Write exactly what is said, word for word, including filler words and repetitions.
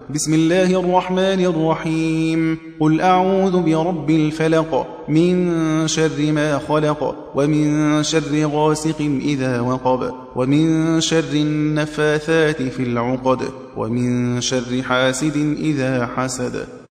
بسم الله الرحمن الرحيم قل أعوذ برب الفلق من شر ما خلق ومن شر غاسق إذا وقب ومن شر النفاثات في العقد ومن شر حاسد إذا حسد